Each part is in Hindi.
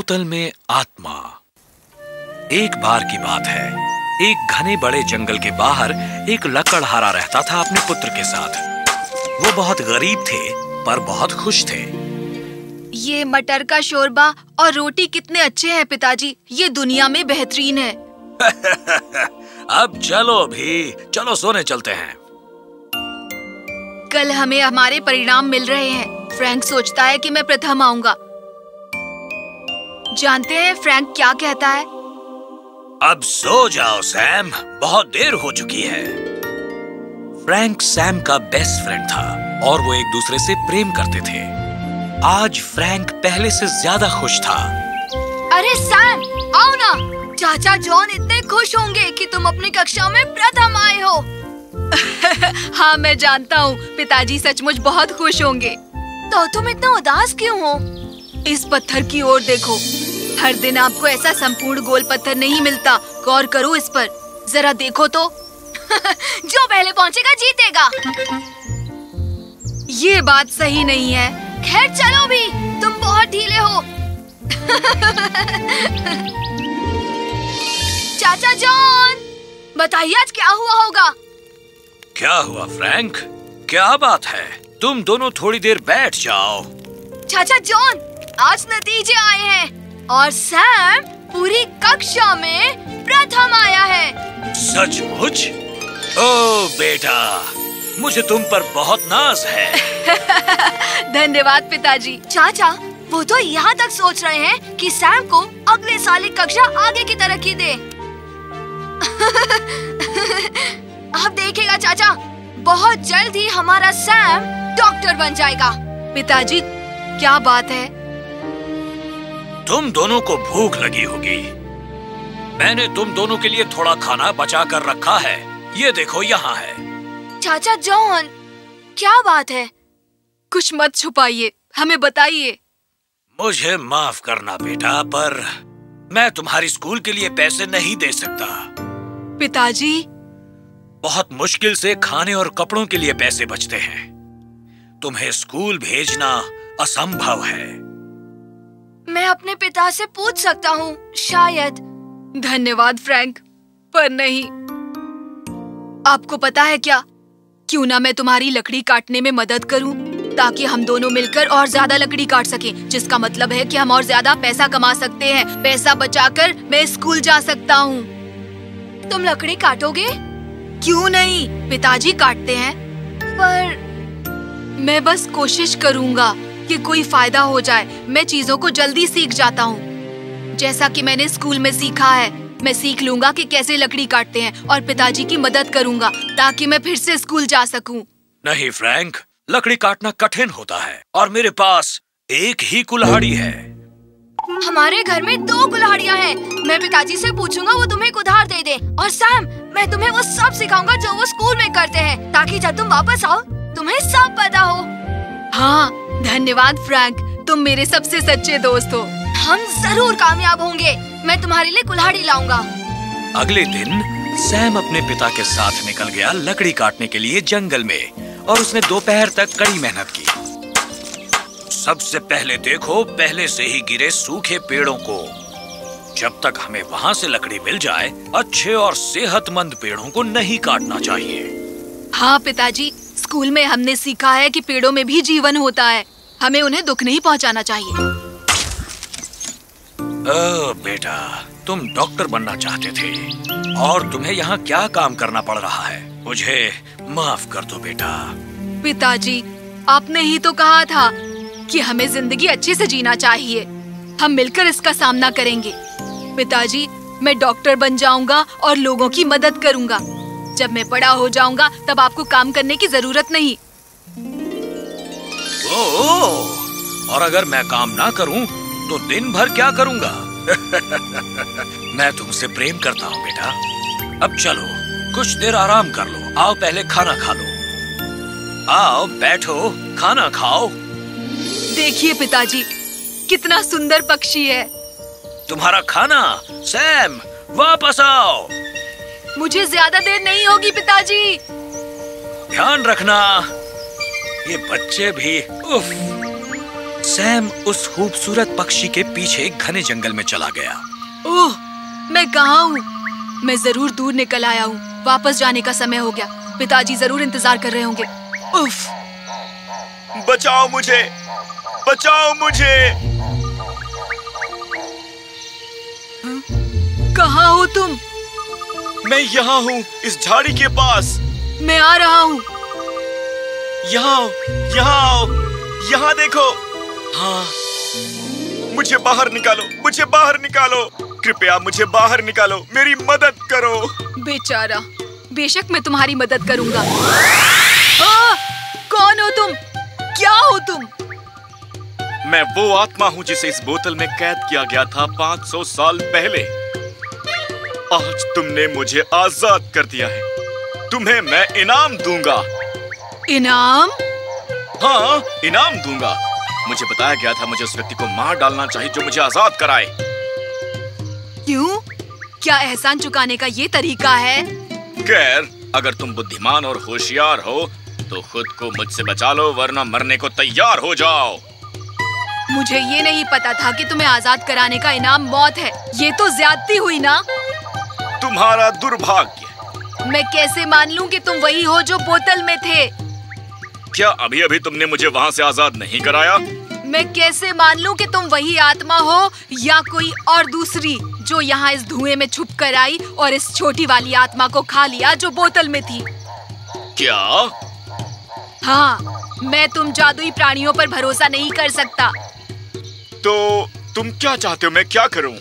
बोतल में आत्मा। एक बार की बात है, एक घने बड़े जंगल के बाहर एक लकड़हारा रहता था अपने पुत्र के साथ। वो बहुत गरीब थे पर बहुत खुश थे। ये मटर का शोरबा और रोटी कितने अच्छे हैं पिताजी, ये दुनिया में बेहतरीन है। अब चलो भी, चलो सोने चलते हैं। कल हमें हमारे परिणाम मिल रहे हैं। फ्रैंक सोचता है कि मैं प्रथम आऊंगा। जानते हैं फ्रैंक क्या कहता है? अब सो जाओ सैम, बहुत देर हो चुकी है। फ्रैंक सैम का बेस्ट फ्रेंड था और वो एक दूसरे से प्रेम करते थे। आज फ्रैंक पहले से ज्यादा खुश था। अरे सैम, आओ ना। चाचा जॉन इतने खुश होंगे कि तुम अपनी कक्षा में प्रथम आए हो। हाँ मैं जानता हूँ, पिताजी सचमुच बहुत खुश होंगे। तो तुम इतना उदास क्यों हो? इस पत्थर की ओर देखो। हर दिन आपको ऐसा संपूर्ण गोल पत्थर नहीं मिलता। गौर करो इस पर, जरा देखो तो। जो पहले पहुँचेगा जीतेगा। ये बात सही नहीं है। खैर चलो भी, तुम बहुत ढीले हो। चाचा जॉन, बताइए आज क्या हुआ होगा? क्या हुआ फ्रैंक? क्या बात है? तुम दोनों थोड़ी देर बैठ जाओ। चाचा जॉन, आज नतीजे आए हैं और सैम पूरी कक्षा में प्रथम आया है। सचमुच? ओ बेटा, मुझे तुम पर बहुत नाज है। धन्यवाद पिताजी। चाचा, वो तो यहाँ तक सोच रहे हैं कि सैम को अगले साल की कक्षा आगे की तरक्की दे। आप देखिएगा चाचा, बहुत जल्द ही हमारा सैम डॉक्टर बन जाएगा। पिताजी, क्या बात है? तुम दोनों को भूख लगी होगी। मैंने तुम दोनों के लिए थोड़ा खाना बचा कर रखा है। ये देखो यहाँ है। चाचा जॉन, क्या बात है? कुछ मत छुपाइए, हमें बताइए। मुझे माफ करना बेटा, पर मैं तुम्हारी स्कूल के लिए पैसे नहीं दे सकता। पिताजी, बहुत मुश्किल से खाने और कपड़ों के लिए पैसे बचते हैं। तुम्हें स्कूल भेजना असंभव है। मैं अपने पिता से पूछ सकता हूँ, शायद। धन्यवाद फ्रैंक, पर नहीं। आपको पता है क्या, क्यों ना मैं तुम्हारी लकड़ी काटने में मदद करूं, ताकि हम दोनों मिलकर और ज्यादा लकड़ी काट सकें, जिसका मतलब है कि हम और ज्यादा पैसा कमा सकते हैं। पैसा बचाकर मैं स्कूल जा सकता हूँ। तुम लकड़ी काटोगे? क्यों नहीं, पिताजी काटते हैं। पर मैं बस कोशिश करूँगा कि कोई फायदा हो जाए। मैं चीजों को जल्दी सीख जाता हूँ, जैसा कि मैंने स्कूल में सीखा है। मैं सीख लूंगा कि कैसे लकड़ी काटते हैं और पिताजी की मदद करूंगा ताकि मैं फिर से स्कूल जा सकूं। नहीं फ्रैंक, लकड़ी काटना कठिन होता है और मेरे पास एक ही कुल्हाड़ी है। हमारे घर में 2 कुल्हाड़ियाँ हैं। मैं पिताजी से पूछूंगा, वो तुम्हें एक उधार दे दे। और सैम, मैं तुम्हें वो सब सिखाऊंगा जो वो स्कूल में करते हैं, ताकि जब तुम वापस आओ तुम्हें सब पता हो। हाँ, धन्यवाद फ्रैंक, तुम मेरे सबसे सच्चे दोस्त हो। हम जरूर कामयाब होंगे। मैं तुम्हारे लिए कुल्हाड़ी लाऊंगा। अगले दिन सैम अपने पिता के साथ निकल गया लकड़ी काटने के लिए जंगल में और उसने दोपहर तक कड़ी मेहनत की। सबसे पहले देखो, पहले से ही गिरे सूखे पेड़ों को। जब तक हमें वहाँ से लकड़ी मिल जाए, अच्छे और सेहतमंद पेड़ों को नहीं काटना चाहिए। हाँ पिताजी, स्कूल में हमने सीखा है कि पेड़ों में भी जीवन होता है। हमें उन्हें दुख नहीं पहुँचाना चाहिए। बेटा, तुम डॉक्टर बनना चाहते थे और तुम्हें यहाँ क्या काम करना पड़ रहा है? मुझे माफ कर दो बेटा। पिताजी, आपने ही तो कहा था कि हमें जिंदगी अच्छे से जीना चाहिए। हम मिलकर इसका सामना करेंगे। पिताजी, मैं डॉक्टर बन जाऊंगा और लोगों की मदद करूंगा। जब मैं बड़ा हो जाऊंगा तब आपको काम करने की जरूरत नहीं। और अगर मैं काम ना करूं तो दिन भर क्या करूंगा? मैं तुमसे प्रेम करता हूँ बेटा। अब चलो, कुछ देर आराम कर लो। आओ पहले खाना खा लो। आओ बैठो, खाना खाओ। देखिए पिताजी, कितना सुंदर पक्षी है। तुम्हारा खाना। सैम, वापस आओ। मुझे ज्यादा देर नहीं होगी पिताजी। ध्यान रखना, ये बच्चे भी। उफ, सैम उस खूबसूरत पक्षी के पीछे घने जंगल में चला गया। ओह, मैं कहाँ हूँ? मैं जरूर दूर निकल आया हूँ। वापस जाने का समय हो गया। पिताजी जरूर इंतजार कर रहे होंगे। उफ! बचाओ मुझे! बचाओ मुझे! कहाँ हो तुम? मैं यहाँ हूँ, इस झाड़ी के पास। मैं आ रहा हूँ। यहाँ आओ, यहाँ आओ, यहाँ देखो। हाँ, मुझे बाहर निकालो, मुझे बाहर निकालो। कृपया मुझे बाहर निकालो, मेरी मदद करो। बेचारा, बेशक मैं तुम्हारी मदद करूँगा। कौन हो तुम? क्या हो तुम? मैं वो आत्मा हूँ जिसे इस बोतल में कैद किया गया था 500 साल पहले। आज तुमने मुझे आजाद कर दिया है। तुम्हें मैं इनाम दूंगा। इनाम? हाँ, इनाम दूंगा। मुझे बताया गया था मुझे उस व्यक्ति को मार डालना चाहिए जो मुझे आजाद कराए। क्यों? क्या एहसान चुकाने का ये तरीका है? खैर, अगर तुम बुद्धिमान और होशियार हो तो खुद को मुझसे बचा लो, वरना मरने को तैयार हो जाओ। मुझे ये नहीं पता था कि तुम्हें आजाद कराने का इनाम मौत है। ये तो ज्यादती हुई ना? तुम्हारा दुर्भाग्य। मैं कैसे मान लूं कि तुम वही हो जो बोतल में थे? क्या अभी अभी तुमने मुझे वहाँ से आजाद नहीं कराया? मैं कैसे मान लूं कि तुम वही आत्मा हो या कोई और दूसरी जो यहाँ इस धुएं में छुप कर आई और इस छोटी वाली आत्मा को खा लिया जो बोतल में थी? क्या? हाँ, मैं तुम जादुई प्राणियों पर भरोसा नहीं कर सकता। तो तुम क्या चाहते हो मैं क्या करूं?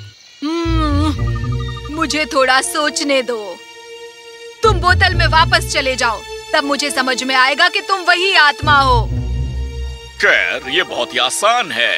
मुझे थोड़ा सोचने दो। तुम बोतल में वापस चले जाओ, तब मुझे समझ में आएगा कि तुम वही आत्मा हो। खैर, ये बहुत ही आसान है।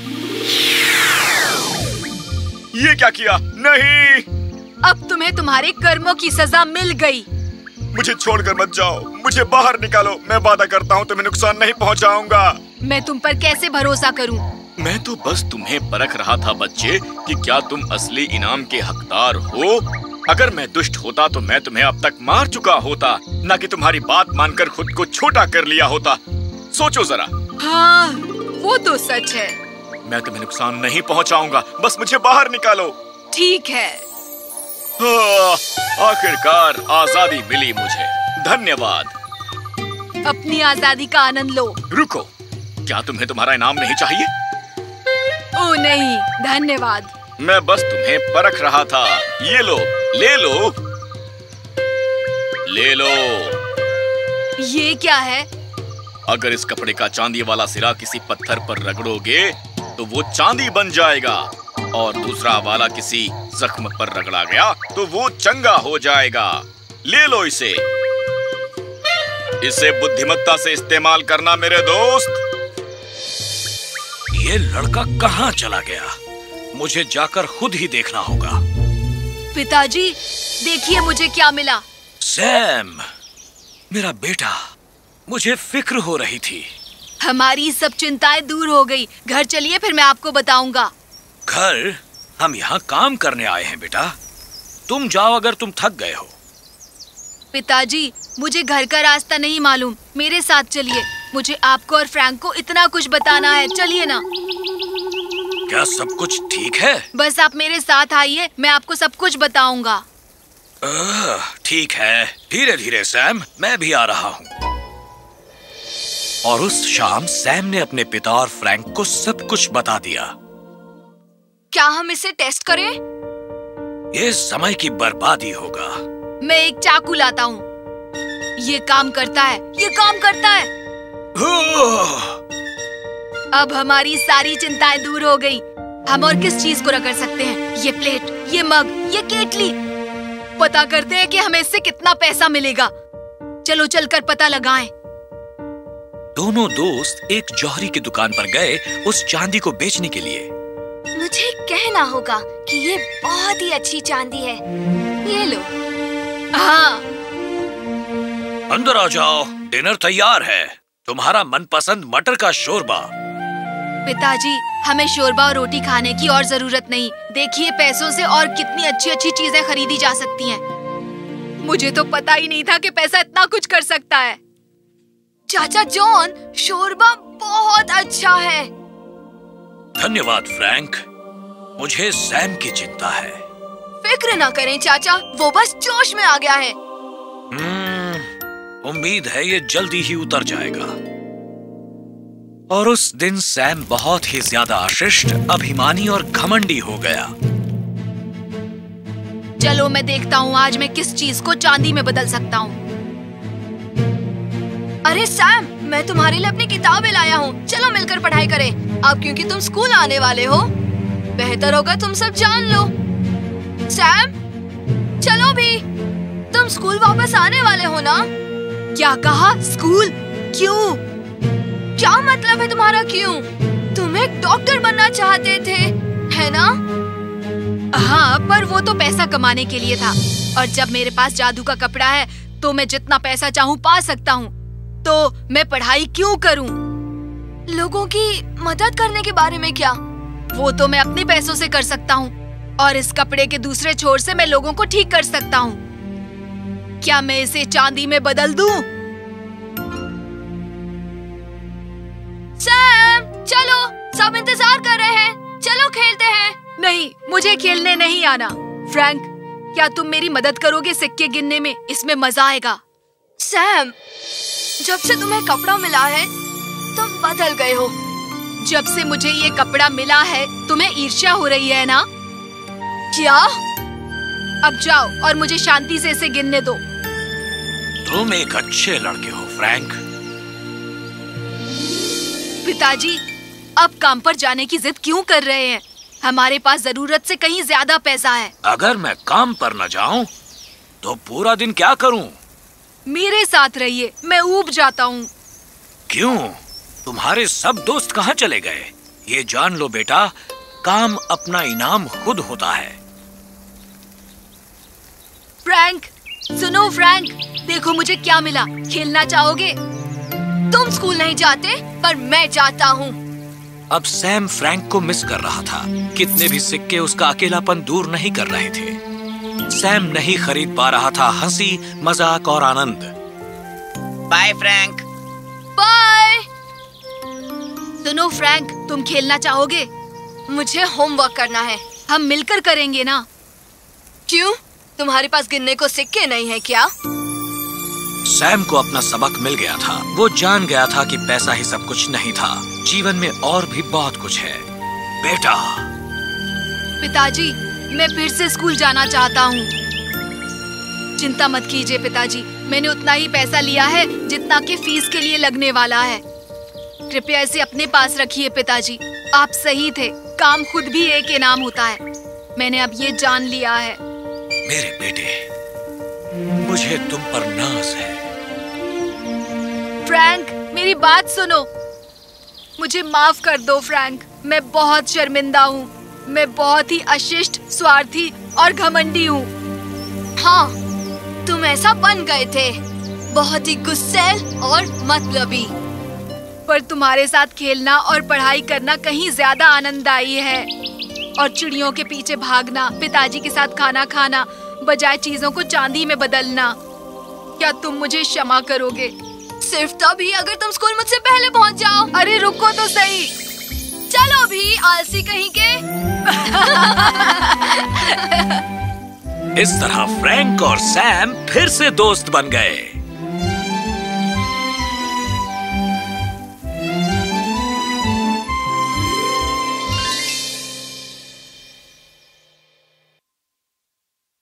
ये क्या किया? नहीं! अब तुम्हें तुम्हारे कर्मों की सजा मिल गई। मुझे छोड़कर मत जाओ, मुझे बाहर निकालो। मैं वादा करता हूँ तुम्हें नुकसान नहीं पहुँचाऊंगा। मैं तुम पर कैसे भरोसा करूं? मैं तो बस तुम्हें परख रहा था बच्चे कि क्या तुम असली इनाम के हकदार हो। अगर मैं दुष्ट होता तो मैं तुम्हें अब तक मार चुका होता, न कि तुम्हारी बात मानकर खुद को छोटा कर लिया होता। सोचो जरा। हाँ, वो तो सच है। मैं तुम्हें नुकसान नहीं पहुंचाऊंगा, बस मुझे बाहर निकालो। ठीक है। आखिरकार आजादी मिली मुझे। धन्यवाद। अपनी आजादी का आनंद लो। रुको, क्या तुम्हें तुम्हारा इनाम नहीं चाहिए? ओह नहीं, धन्यवाद। मैं बस तुम्हें परख रहा था। ये लो, ले लो, ले लो। ये क्या है? अगर इस कपड़े का चांदी वाला सिरा किसी पत्थर पर रगड़ोगे तो वो चांदी बन जाएगा, और दूसरा वाला किसी जख्म पर रगड़ा गया तो वो चंगा हो जाएगा। ले लो इसे। इसे बुद्धिमत्ता से इस्तेमाल करना मेरे दोस्त। ये लड़का कहाँ चला गया? मुझे जाकर खुद ही देखना होगा। पिताजी, देखिए मुझे क्या मिला। सैम, मेरा बेटा, मुझे फिक्र हो रही थी। हमारी सब चिंताएं दूर हो गई। घर चलिए, फिर मैं आपको बताऊंगा। घर? हम यहाँ काम करने आए हैं बेटा। तुम जाओ अगर तुम थक गए हो। पिताजी, मुझे घर का रास्ता नहीं मालूम। मेरे साथ चलिए। मुझे आपको और फ्रैंक को इतना कुछ बताना है। चलिए ना। क्या सब कुछ ठीक है? बस आप मेरे साथ आइए, मैं आपको सब कुछ बताऊंगा। ठीक है, धीरे धीरे सैम, मैं भी आ रहा हूँ। और उस शाम सैम ने अपने पिता और फ्रैंक को सब कुछ बता दिया। क्या हम इसे टेस्ट करें? ये समय की बर्बादी होगा। मैं एक चाकू लाता हूँ। ये काम करता है, ये काम करता है। अब हमारी सारी चिंताएं दूर हो गई। हम और किस चीज को रगड़ सकते हैं? ये प्लेट, ये मग, ये केतली। पता करते हैं कि हमें इससे कितना पैसा मिलेगा। चलो चलकर पता लगाएं। दोनों दोस्त एक जौहरी की दुकान पर गए उस चांदी को बेचने के लिए। मुझे कहना होगा कि ये बहुत ही अच्छी चांदी है। ये लो। हाँ। अंदर आ जाओ, डिनर तैयार है। तुम्हारा मनपसंद मटर का शोरबा। पिताजी, हमें शोरबा और रोटी खाने की और जरूरत नहीं। देखिए पैसों से और कितनी अच्छी अच्छी चीजें खरीदी जा सकती हैं। मुझे तो पता ही नहीं था कि पैसा इतना कुछ कर सकता है। चाचा जॉन, शोरबा बहुत अच्छा है। धन्यवाद फ्रैंक, मुझे सैम की चिंता है। फिक्र ना करें चाचा, वो बस जोश में आ गया है। उम्मीद है ये जल्दी ही उतर जाएगा। और उस दिन सैम बहुत ही ज्यादा अशिष्ट, अभिमानी और घमंडी हो गया। चलो मैं देखता हूँ आज मैं किस चीज को चांदी में बदल सकता हूँ। अरे सैम, मैं तुम्हारे लिए अपनी किताबें लाया हूँ, चलो मिलकर पढ़ाई करें। अब क्योंकि तुम स्कूल आने वाले हो, बेहतर होगा तुम सब जान लो। सैम, चलो भी, तुम स्कूल वापस आने वाले हो ना? क्या कहा? स्कूल? क्यों? क्या मतलब है तुम्हारा क्यों? तुम एक डॉक्टर बनना चाहते थे, है ना? हाँ, पर वो तो पैसा कमाने के लिए था, और जब मेरे पास जादू का कपड़ा है तो मैं जितना पैसा चाहूँ पा सकता हूँ, तो मैं पढ़ाई क्यों करूँ? लोगों की मदद करने के बारे में क्या? वो तो मैं अपने पैसों से कर सकता हूँ, और इस कपड़े के दूसरे छोर से मैं लोगों को ठीक कर सकता हूँ। क्या मैं इसे चांदी में बदल दूँ? सैम, चलो, सब इंतजार कर रहे हैं, चलो खेलते हैं। नहीं, मुझे खेलने नहीं आना। फ्रैंक, क्या तुम मेरी मदद करोगे सिक्के गिनने में? इसमें मजा आएगा। सैम, जब से तुम्हें कपड़ा मिला है तुम बदल गए हो। जब से मुझे ये कपड़ा मिला है तुम्हें ईर्ष्या हो रही है ना? क्या? अब जाओ और मुझे शांति से इसे गिनने दो। तुम एक अच्छे लड़के हो फ्रैंक। पिताजी, अब काम पर जाने की जिद क्यों कर रहे हैं? हमारे पास जरूरत से कहीं ज्यादा पैसा है। अगर मैं काम पर न जाऊं तो पूरा दिन क्या करूं? मेरे साथ रहिए, मैं ऊब जाता हूँ। क्यों? तुम्हारे सब दोस्त कहाँ चले गए? ये जान लो बेटा, काम अपना इनाम खुद होता है। फ्रैंक, सुनो फ्रैंक, देखो मुझे क्या मिला। खेलना चाहोगे? तुम स्कूल नहीं जाते, पर मैं जाता हूँ। अब सैम फ्रैंक को मिस कर रहा था। कितने भी सिक्के उसका अकेलापन दूर नहीं कर रहे थे। सैम नहीं खरीद पा रहा था हंसी, मजाक और आनंद। Bye Frank. बाय। सुनो फ्रैंक, तुम खेलना चाहोगे? मुझे होमवर्क करना है। हम मिलकर करेंगे ना? क्यों? तुम्हारे पास गिनने को सिक्के नहीं है क्या? सैम को अपना सबक मिल गया था। वो जान गया था कि पैसा ही सब कुछ नहीं था, जीवन में और भी बहुत कुछ है। बेटा। पिताजी, मैं फिर से स्कूल जाना चाहता हूँ। चिंता मत कीजिए पिताजी, मैंने उतना ही पैसा लिया है जितना कि फीस के लिए लगने वाला है। कृपया इसे अपने पास रखिए पिताजी। आप सही थे, काम खुद भी एक इनाम होता है। मैंने अब ये जान लिया है। मेरे बेटे, मुझे तुम पर नाज है। फ्रैंक, मेरी बात सुनो। मुझे माफ कर दो फ्रैंक, मैं बहुत शर्मिंदा हूँ। मैं बहुत ही अशिष्ट, स्वार्थी और घमंडी हूँ। हाँ, तुम ऐसा बन गए थे, बहुत ही गुस्सैल और मतलबी। पर तुम्हारे साथ खेलना और पढ़ाई करना कहीं ज्यादा आनंददायी है। और चिड़ियों के पीछे भागना, पिताजी के साथ खाना खाना, बजाय चीजों को चांदी में बदलना। क्या तुम मुझे क्षमा करोगे? सिर्फ तभी अगर तुम स्कूल मुझसे पहले पहुंच जाओ। अरे रुको तो सही। चलो भी, आलसी कहीं के। इस तरह फ्रैंक और सैम फिर से दोस्त बन गए।